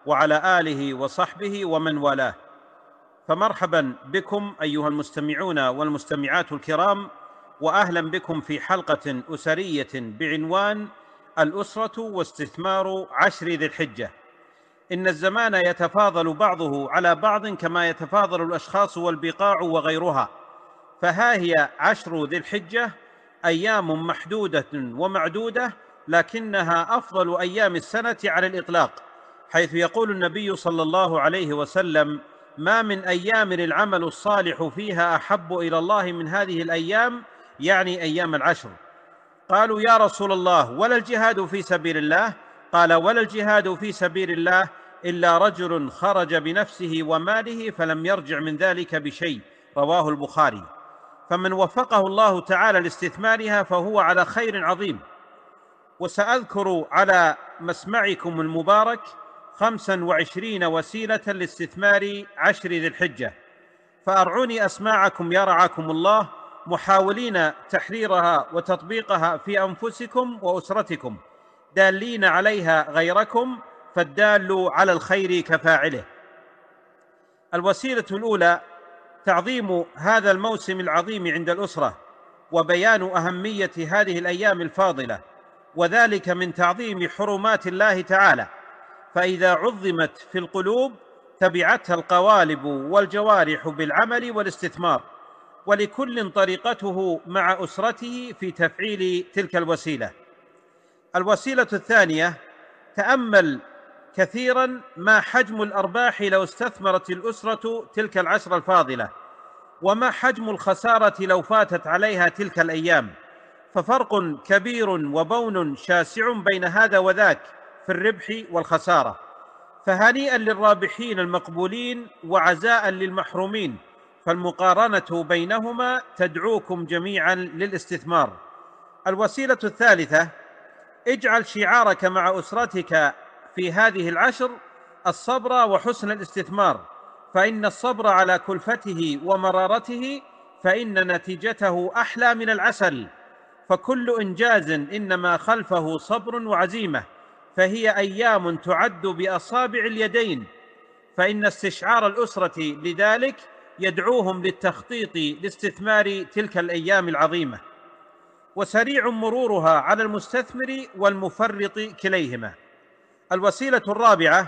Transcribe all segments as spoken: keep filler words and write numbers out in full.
وعلى آله وصحبه ومن والاه. فمرحبا بكم أيها المستمعون والمستمعات الكرام، وأهلا بكم في حلقة أسرية بعنوان الأسرة واستثمار عشر ذي الحجة. إن الزمان يتفاضل بعضه على بعض كما يتفاضل الأشخاص والبقاع وغيرها، فها هي عشر ذي الحجة أيام محدودة ومعدودة، لكنها أفضل أيام السنة على الإطلاق، حيث يقول النبي صلى الله عليه وسلم: ما من أيام العمل الصالح فيها أحب إلى الله من هذه الأيام، يعني أيام العشر. قالوا: يا رسول الله، ولا الجهاد في سبيل الله؟ قال: ولا الجهاد في سبيل الله إلا رجل خرج بنفسه وماله فلم يرجع من ذلك بشيء، رواه البخاري. فمن وفقه الله تعالى لاستثمارها فهو على خير عظيم. وسأذكر على مسمعكم المبارك خمسا وعشرين وسيلة لاستثمار عشر ذي الحجة، فأرعوني أسماعكم يا رعاكم الله، محاولين تحريرها وتطبيقها في أنفسكم وأسرتكم، دالين عليها غيركم، فالدال على الخير كفاعله. الوسيلة الأولى تعظيم هذا الموسم العظيم عند الأسرة، وبيان أهمية هذه الأيام الفاضلة، وذلك من تعظيم حرمات الله تعالى، فإذا عظمت في القلوب تبعتها القوالب والجوارح بالعمل والاستثمار، ولكل طريقته مع أسرته في تفعيل تلك الوسيلة. الوسيلة الثانية: تأمل كثيرا ما حجم الأرباح لو استثمرت الأسرة تلك العشر الفاضلة، وما حجم الخسارة لو فاتت عليها تلك الأيام، ففرق كبير وبون شاسع بين هذا وذاك في الربح والخسارة. فهنيئا للرابحين المقبولين وعزاء للمحرومين، فالمقارنة بينهما تدعوكم جميعا للاستثمار. الوسيلة الثالثة: اجعل شعارك مع أسرتك في هذه العشر الصبر وحسن الاستثمار، فإن الصبر على كلفته ومرارته فإن نتيجته أحلى من العسل، فكل إنجاز إنما خلفه صبر وعزيمة، فهي أيام تعد بأصابع اليدين، فإن استشعار الأسرة لذلك يدعوهم للتخطيط لاستثمار تلك الأيام العظيمة، وسريع مرورها على المستثمر والمفرط كليهما. الوسيلة الرابعة: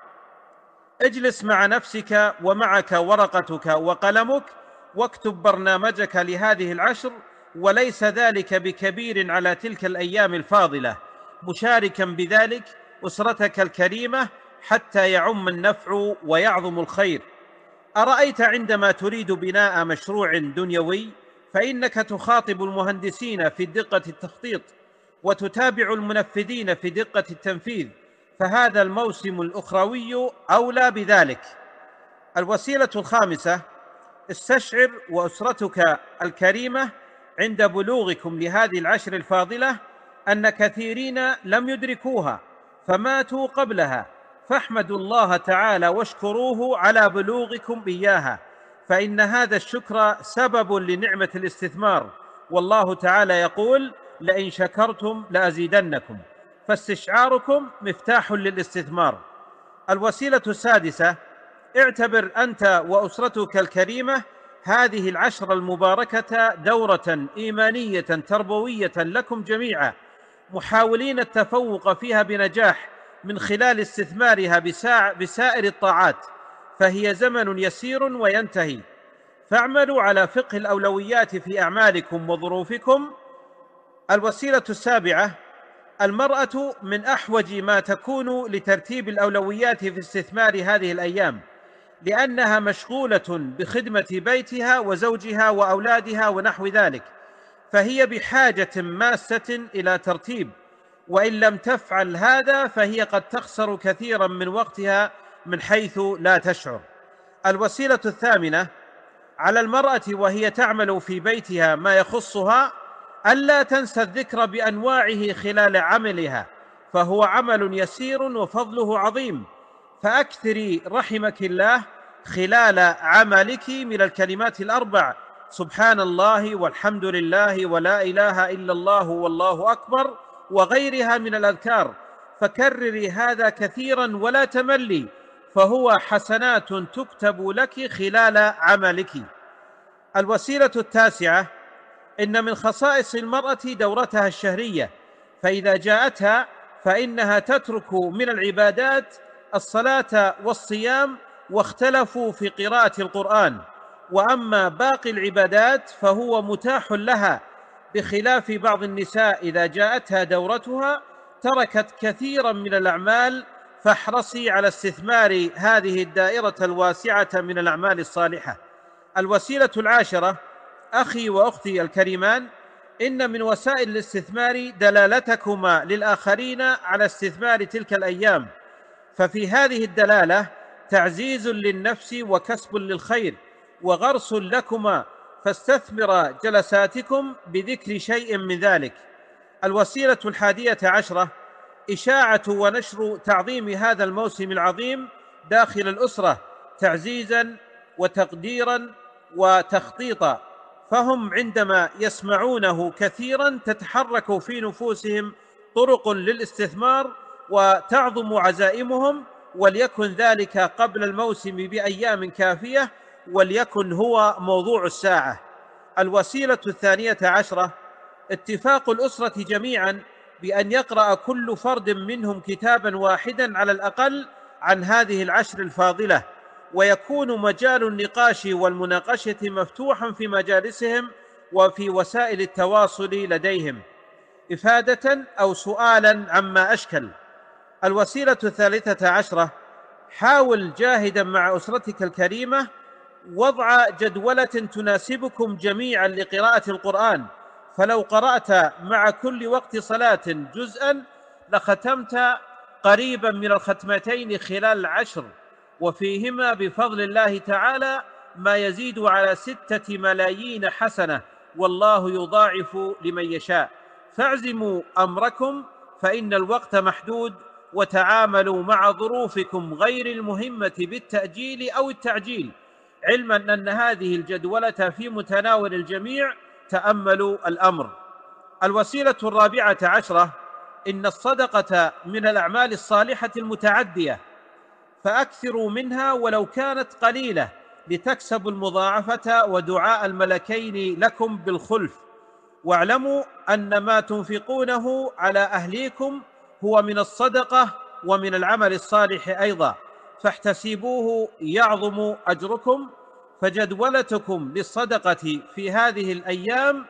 اجلس مع نفسك ومعك ورقتك وقلمك، واكتب برنامجك لهذه العشر، وليس ذلك بكبير على تلك الأيام الفاضلة، مشاركا بذلك أسرتك الكريمة حتى يعم النفع ويعظم الخير. أرأيت عندما تريد بناء مشروع دنيوي فإنك تخاطب المهندسين في دقة التخطيط، وتتابع المنفذين في دقة التنفيذ، فهذا الموسم الأخروي أولى بذلك. الوسيلة الخامسة: استشعر وأسرتك الكريمة عند بلوغكم لهذه العشر الفاضلة أن كثيرين لم يدركوها فماتوا قبلها، فاحمدوا الله تعالى واشكروه على بلوغكم إياها، فإن هذا الشكر سبب لنعمة الاستثمار، والله تعالى يقول: لئن شكرتم لأزيدنكم، فاستشعاركم مفتاح للاستثمار. الوسيلة السادسة: اعتبر أنت وأسرتك الكريمة هذه العشر المباركة دورة إيمانية تربوية لكم جميعا، محاولين التفوق فيها بنجاح من خلال استثمارها بسائر الطاعات، فهي زمن يسير وينتهي، فاعملوا على فقه الأولويات في أعمالكم وظروفكم. الوسيلة السابعة: المرأة من أحوج ما تكون لترتيب الأولويات في استثمار هذه الأيام، لأنها مشغولة بخدمة بيتها وزوجها وأولادها ونحو ذلك، فهي بحاجة ماسة إلى ترتيب، وإن لم تفعل هذا فهي قد تخسر كثيرا من وقتها من حيث لا تشعر. الوسيلة الثامنة: على المرأة وهي تعمل في بيتها ما يخصها ألا تنسى الذكر بأنواعه خلال عملها، فهو عمل يسير وفضله عظيم، فأكثري رحمك الله خلال عملك من الكلمات الأربع: سبحان الله والحمد لله ولا إله إلا الله والله أكبر، وغيرها من الأذكار، فكرري هذا كثيرا ولا تملي، فهو حسنات تكتب لك خلال عملك. الوسيلة التاسعة: إن من خصائص المرأة دورتها الشهرية، فإذا جاءتها فإنها تترك من العبادات الصلاة والصيام، واختلفوا في قراءة القرآن، وأما باقي العبادات فهو متاح لها، بخلاف بعض النساء إذا جاءتها دورتها تركت كثيرا من الأعمال، فاحرصي على استثمار هذه الدائرة الواسعة من الأعمال الصالحة. الوسيلة العاشرة: أخي وأختي الكريمان، إن من وسائل الاستثمار دلالتكما للآخرين على استثمار تلك الأيام، ففي هذه الدلالة تعزيز للنفس وكسب للخير وغرس لكما، فاستثمر جلساتكم بذكر شيء من ذلك. الوسيلة الحادية عشرة: إشاعة ونشر تعظيم هذا الموسم العظيم داخل الأسرة، تعزيزا وتقديرا وتخطيطا، فهم عندما يسمعونه كثيرا تتحرك في نفوسهم طرق للاستثمار وتعظم عزائمهم، وليكن ذلك قبل الموسم بأيام كافية، وليكن هو موضوع الساعة. الوسيلة الثانية عشرة: اتفاق الأسرة جميعا بأن يقرأ كل فرد منهم كتابا واحدا على الأقل عن هذه العشر الفاضلة، ويكون مجال النقاش والمناقشة مفتوحا في مجالسهم وفي وسائل التواصل لديهم، إفادة أو سؤالا عما أشكل. الوسيلة الثالثة عشرة: حاول جاهدا مع أسرتك الكريمة وضع جدولة تناسبكم جميعا لقراءة القرآن، فلو قرأت مع كل وقت صلاة جزءا لختمت قريبا من الختمتين خلال العشر، وفيهما بفضل الله تعالى ما يزيد على ستة ملايين حسنة، والله يضاعف لمن يشاء. فاعزموا أمركم فإن الوقت محدود، وتعاملوا مع ظروفكم غير المهمة بالتأجيل أو التعجيل، علما أن هذه الجدولة في متناول الجميع. تأملوا الأمر. الوسيلة الرابعة عشرة: إن الصدقة من الأعمال الصالحة المتعدية، فأكثروا منها ولو كانت قليلة، لتكسبوا المضاعفة ودعاء الملكين لكم بالخلف. واعلموا أن ما تنفقونه على أهليكم هو من الصدقة ومن العمل الصالح أيضا، فاحتسبوه يعظم أجركم. فجدولتكم للصدقة في هذه الأيام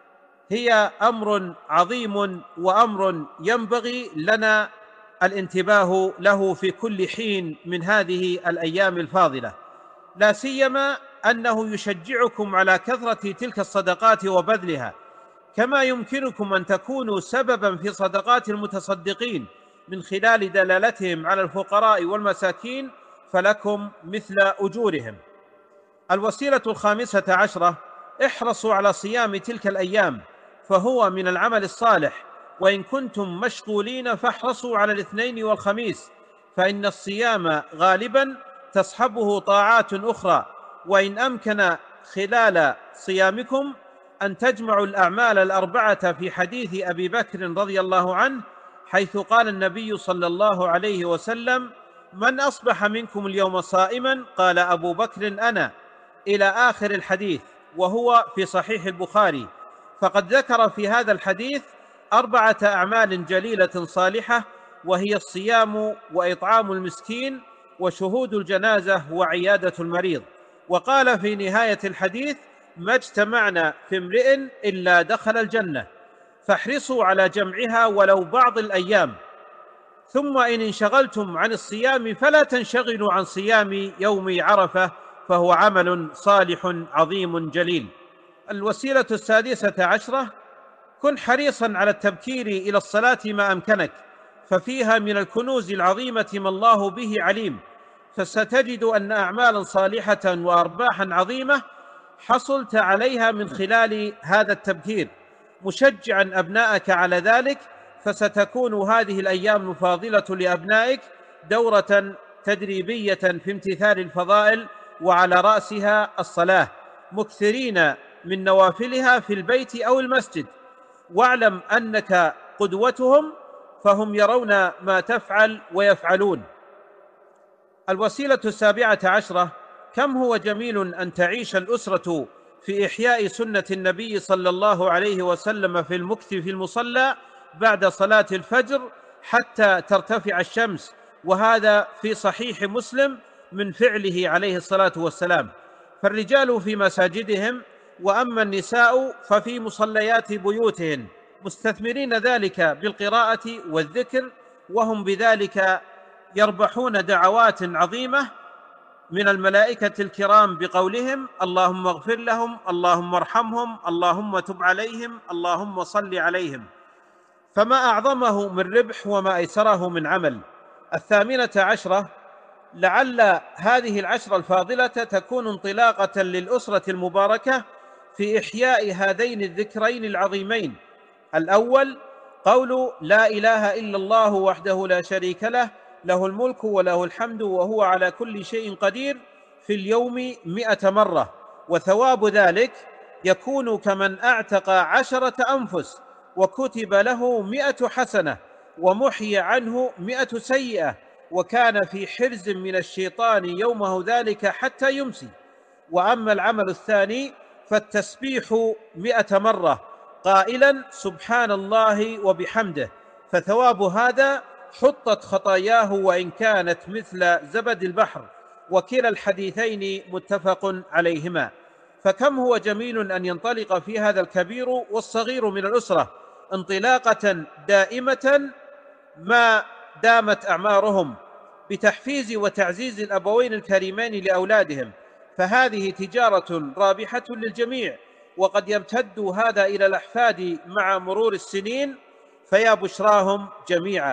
هي أمر عظيم وأمر ينبغي لنا الانتباه له في كل حين من هذه الأيام الفاضلة، لا سيما أنه يشجعكم على كثرة تلك الصدقات وبذلها، كما يمكنكم أن تكونوا سببا في صدقات المتصدقين من خلال دلالتهم على الفقراء والمساكين، فلكم مثل أجورهم. الوسيلة الخامسة عشرة: احرصوا على صيام تلك الأيام، فهو من العمل الصالح، وإن كنتم مشغولين فاحرصوا على الاثنين والخميس، فإن الصيام غالبا تصحبه طاعات أخرى، وإن أمكن خلال صيامكم أن تجمعوا الأعمال الأربعة في حديث أبي بكر رضي الله عنه، حيث قال النبي صلى الله عليه وسلم: من أصبح منكم اليوم صائما؟ قال أبو بكر: أنا، إلى آخر الحديث، وهو في صحيح البخاري. فقد ذكر في هذا الحديث أربعة أعمال جليلة صالحة، وهي الصيام وإطعام المسكين وشهود الجنازة وعيادة المريض. وقال في نهاية الحديث: ما اجتمعنا في امرئ إلا دخل الجنة، فاحرصوا على جمعها ولو بعض الأيام. ثم إن انشغلتم عن الصيام فلا تنشغلوا عن صيام يوم عرفة، فهو عمل صالح عظيم جليل. الوسيلة السادسة عشرة: كن حريصا على التبكير إلى الصلاة ما أمكنك، ففيها من الكنوز العظيمة ما الله به عليم، فستجد أن أعمالا صالحة وأرباحا عظيمة حصلت عليها من خلال هذا التبكير، مشجعا أبناءك على ذلك، فستكون هذه الأيام الفاضلة لأبنائك دورة تدريبية في امتثال الفضائل، وعلى رأسها الصلاة، مكثرين من نوافلها في البيت أو المسجد. واعلم أنك قدوتهم، فهم يرون ما تفعل ويفعلون. الوسيلة السابعة عشرة: كم هو جميل أن تعيش الأسرة في إحياء سنة النبي صلى الله عليه وسلم في المكث في المصلى بعد صلاة الفجر حتى ترتفع الشمس، وهذا في صحيح مسلم من فعله عليه الصلاة والسلام. فالرجال في مساجدهم، وأما النساء ففي مصليات بيوتهن، مستثمرين ذلك بالقراءة والذكر، وهم بذلك يربحون دعوات عظيمة من الملائكة الكرام بقولهم: اللهم اغفر لهم، اللهم ارحمهم، اللهم تب عليهم، اللهم صل عليهم. فما أعظمه من ربح وما أيسره من عمل. الثامنة عشرة: لعل هذه العشرة الفاضلة تكون انطلاقة للأسرة المباركة في إحياء هذين الذكرين العظيمين. الأول قول لا إله إلا الله وحده لا شريك له، له الملك وله الحمد وهو على كل شيء قدير، في اليوم مئة مرة، وثواب ذلك يكون كمن أعتق عشرة أنفس، وكتب له مئة حسنة، ومحي عنه مئة سيئة، وكان في حرز من الشيطان يومه ذلك حتى يمسي. وأما العمل الثاني فالتسبيح مئة مرة قائلا سبحان الله وبحمده، فثواب هذا حطت خطاياه وإن كانت مثل زبد البحر، وكلا الحديثين متفق عليهما. فكم هو جميل أن ينطلق في هذا الكبير والصغير من الأسرة انطلاقة دائمة ما دامت أعمارهم بتحفيز وتعزيز الأبوين الكريمين لأولادهم، فهذه تجارة رابحة للجميع، وقد يمتد هذا إلى الأحفاد مع مرور السنين، فيا بشراهم جميعا.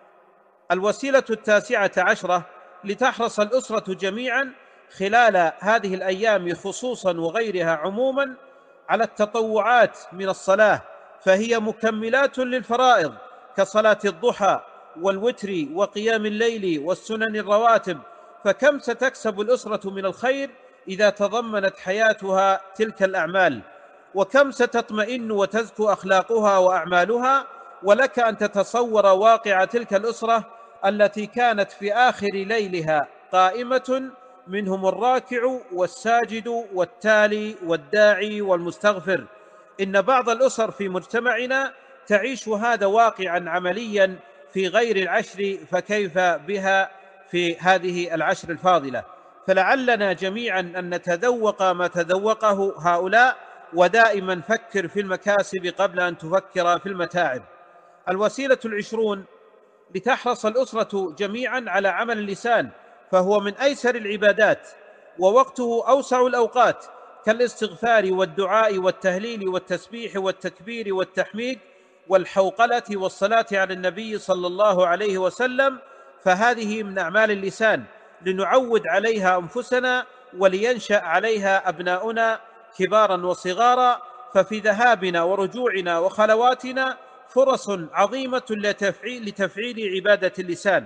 الوسيلة التاسعة عشرة: لتحرص الأسرة جميعا خلال هذه الأيام خصوصا وغيرها عموما على التطوعات من الصلاة، فهي مكملات للفرائض كصلاة الضحى والوتر وقيام الليل والسنن الرواتب. فكم ستكسب الأسرة من الخير إذا تضمنت حياتها تلك الأعمال، وكم ستطمئن وتزكو أخلاقها وأعمالها. ولك أن تتصور واقع تلك الأسرة التي كانت في آخر ليلها قائمة، منهم الراكع والساجد والتالي والداعي والمستغفر. إن بعض الأسر في مجتمعنا تعيش هذا واقعا عمليا في غير العشر، فكيف بها في هذه العشر الفاضلة؟ فلعلنا جميعا أن نتذوق ما تذوقه هؤلاء، ودائما فكر في المكاسب قبل أن تفكر في المتاعب. الوسيلة العشرون: لتحرص الأسرة جميعا على عمل اللسان، فهو من أيسر العبادات، ووقته أوسع الأوقات، كالاستغفار والدعاء والتهليل والتسبيح والتكبير والتحميد والحوقلة والصلاة على النبي صلى الله عليه وسلم، فهذه من أعمال اللسان، لنعود عليها أنفسنا ولينشأ عليها أبناؤنا كبارا وصغارا. ففي ذهابنا ورجوعنا وخلواتنا فرص عظيمة لتفعيل, لتفعيل عبادة اللسان،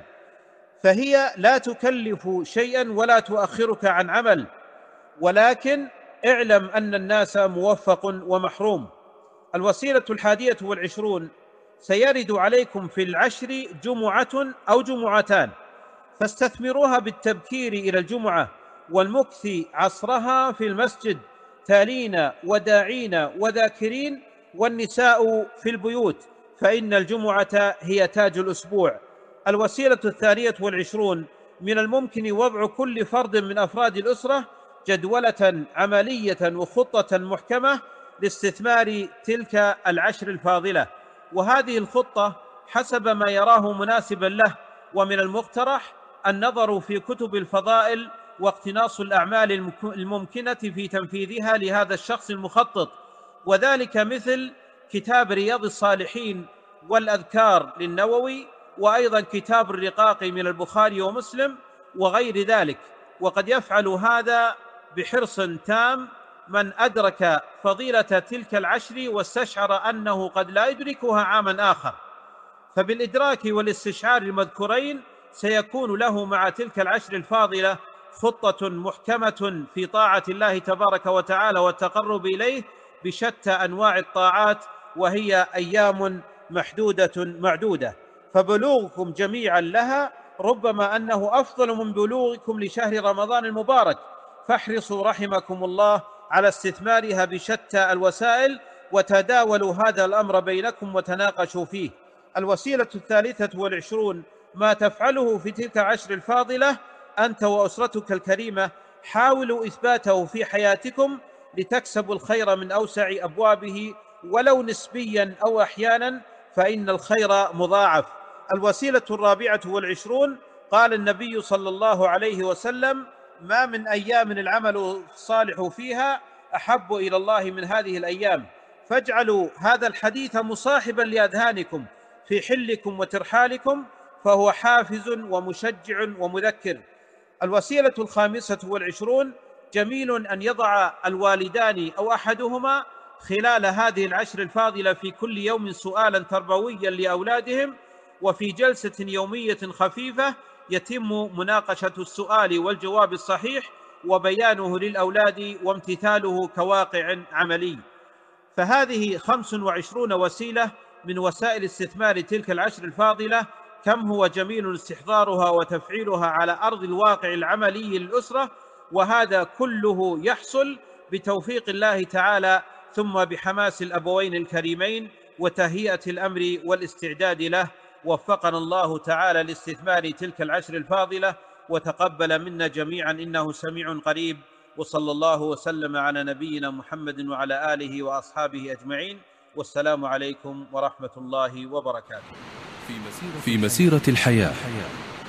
فهي لا تكلف شيئا ولا تؤخرك عن عمل، ولكن اعلم أن الناس موفق ومحروم. الوسيلة الحادية والعشرون: سيرد عليكم في العشر جمعة أو جمعتان، فاستثمروها بالتبكير إلى الجمعة والمكث عصرها في المسجد، تالين وداعين وذاكرين، والنساء في البيوت، فإن الجمعة هي تاج الأسبوع. الوسيلة الثانية والعشرون: من الممكن وضع كل فرد من أفراد الأسرة جدولة عملية وخطة محكمة لاستثمار تلك العشر الفاضلة، وهذه الخطة حسب ما يراه مناسبا له. ومن المقترح النظر في كتب الفضائل واقتناص الأعمال الممكنة في تنفيذها لهذا الشخص المخطط، وذلك مثل كتاب رياض الصالحين والأذكار للنووي، وأيضا كتاب الرقاق من البخاري ومسلم وغير ذلك. وقد يفعل هذا بحرص تام من أدرك فضيلة تلك العشر واستشعر أنه قد لا يدركها عاما آخر، فبالإدراك والاستشعار المذكورين سيكون له مع تلك العشر الفاضلة خطة محكمة في طاعة الله تبارك وتعالى والتقرب إليه بشتى أنواع الطاعات، وهي أيام محدودة معدودة. فبلوغكم جميعا لها ربما أنه أفضل من بلوغكم لشهر رمضان المبارك، فاحرصوا رحمكم الله على استثمارها بشتى الوسائل، وتداولوا هذا الأمر بينكم وتناقشوا فيه. الوسيلة الثالثة والعشرون ما تفعله في تلك العشر الفاضلة أنت وأسرتك الكريمة، حاولوا إثباته في حياتكم لتكسبوا الخير من أوسع أبوابه ولو نسبيا أو أحيانا، فإن الخير مضاعف. الوسيلة الرابعة والعشرون قال النبي صلى الله عليه وسلم: ما من أيام العمل الصالح فيها أحب إلى الله من هذه الأيام، فاجعلوا هذا الحديث مصاحبا لأذهانكم في حلكم وترحالكم، فهو حافز ومشجع ومذكر. الوسيلة الخامسة والعشرون جميل أن يضع الوالدان أو أحدهما خلال هذه العشر الفاضلة في كل يوم سؤالا تربويا لأولادهم، وفي جلسة يومية خفيفة يتم مناقشة السؤال والجواب الصحيح وبيانه للأولاد وامتثاله كواقع عملي. فهذه خمس وعشرون وسيلة من وسائل استثمار تلك العشر الفاضلة، كم هو جميل استحضارها وتفعيلها على أرض الواقع العملي للأسرة، وهذا كله يحصل بتوفيق الله تعالى ثم بحماس الأبوين الكريمين وتهيئة الأمر والاستعداد له. وفقنا الله تعالى لاستثمار تلك العشر الفاضلة، وتقبل منا جميعا إنه سميع قريب. وصلى الله وسلم على نبينا محمد وعلى آله وأصحابه أجمعين، والسلام عليكم ورحمة الله وبركاته. في مسيرة الحياة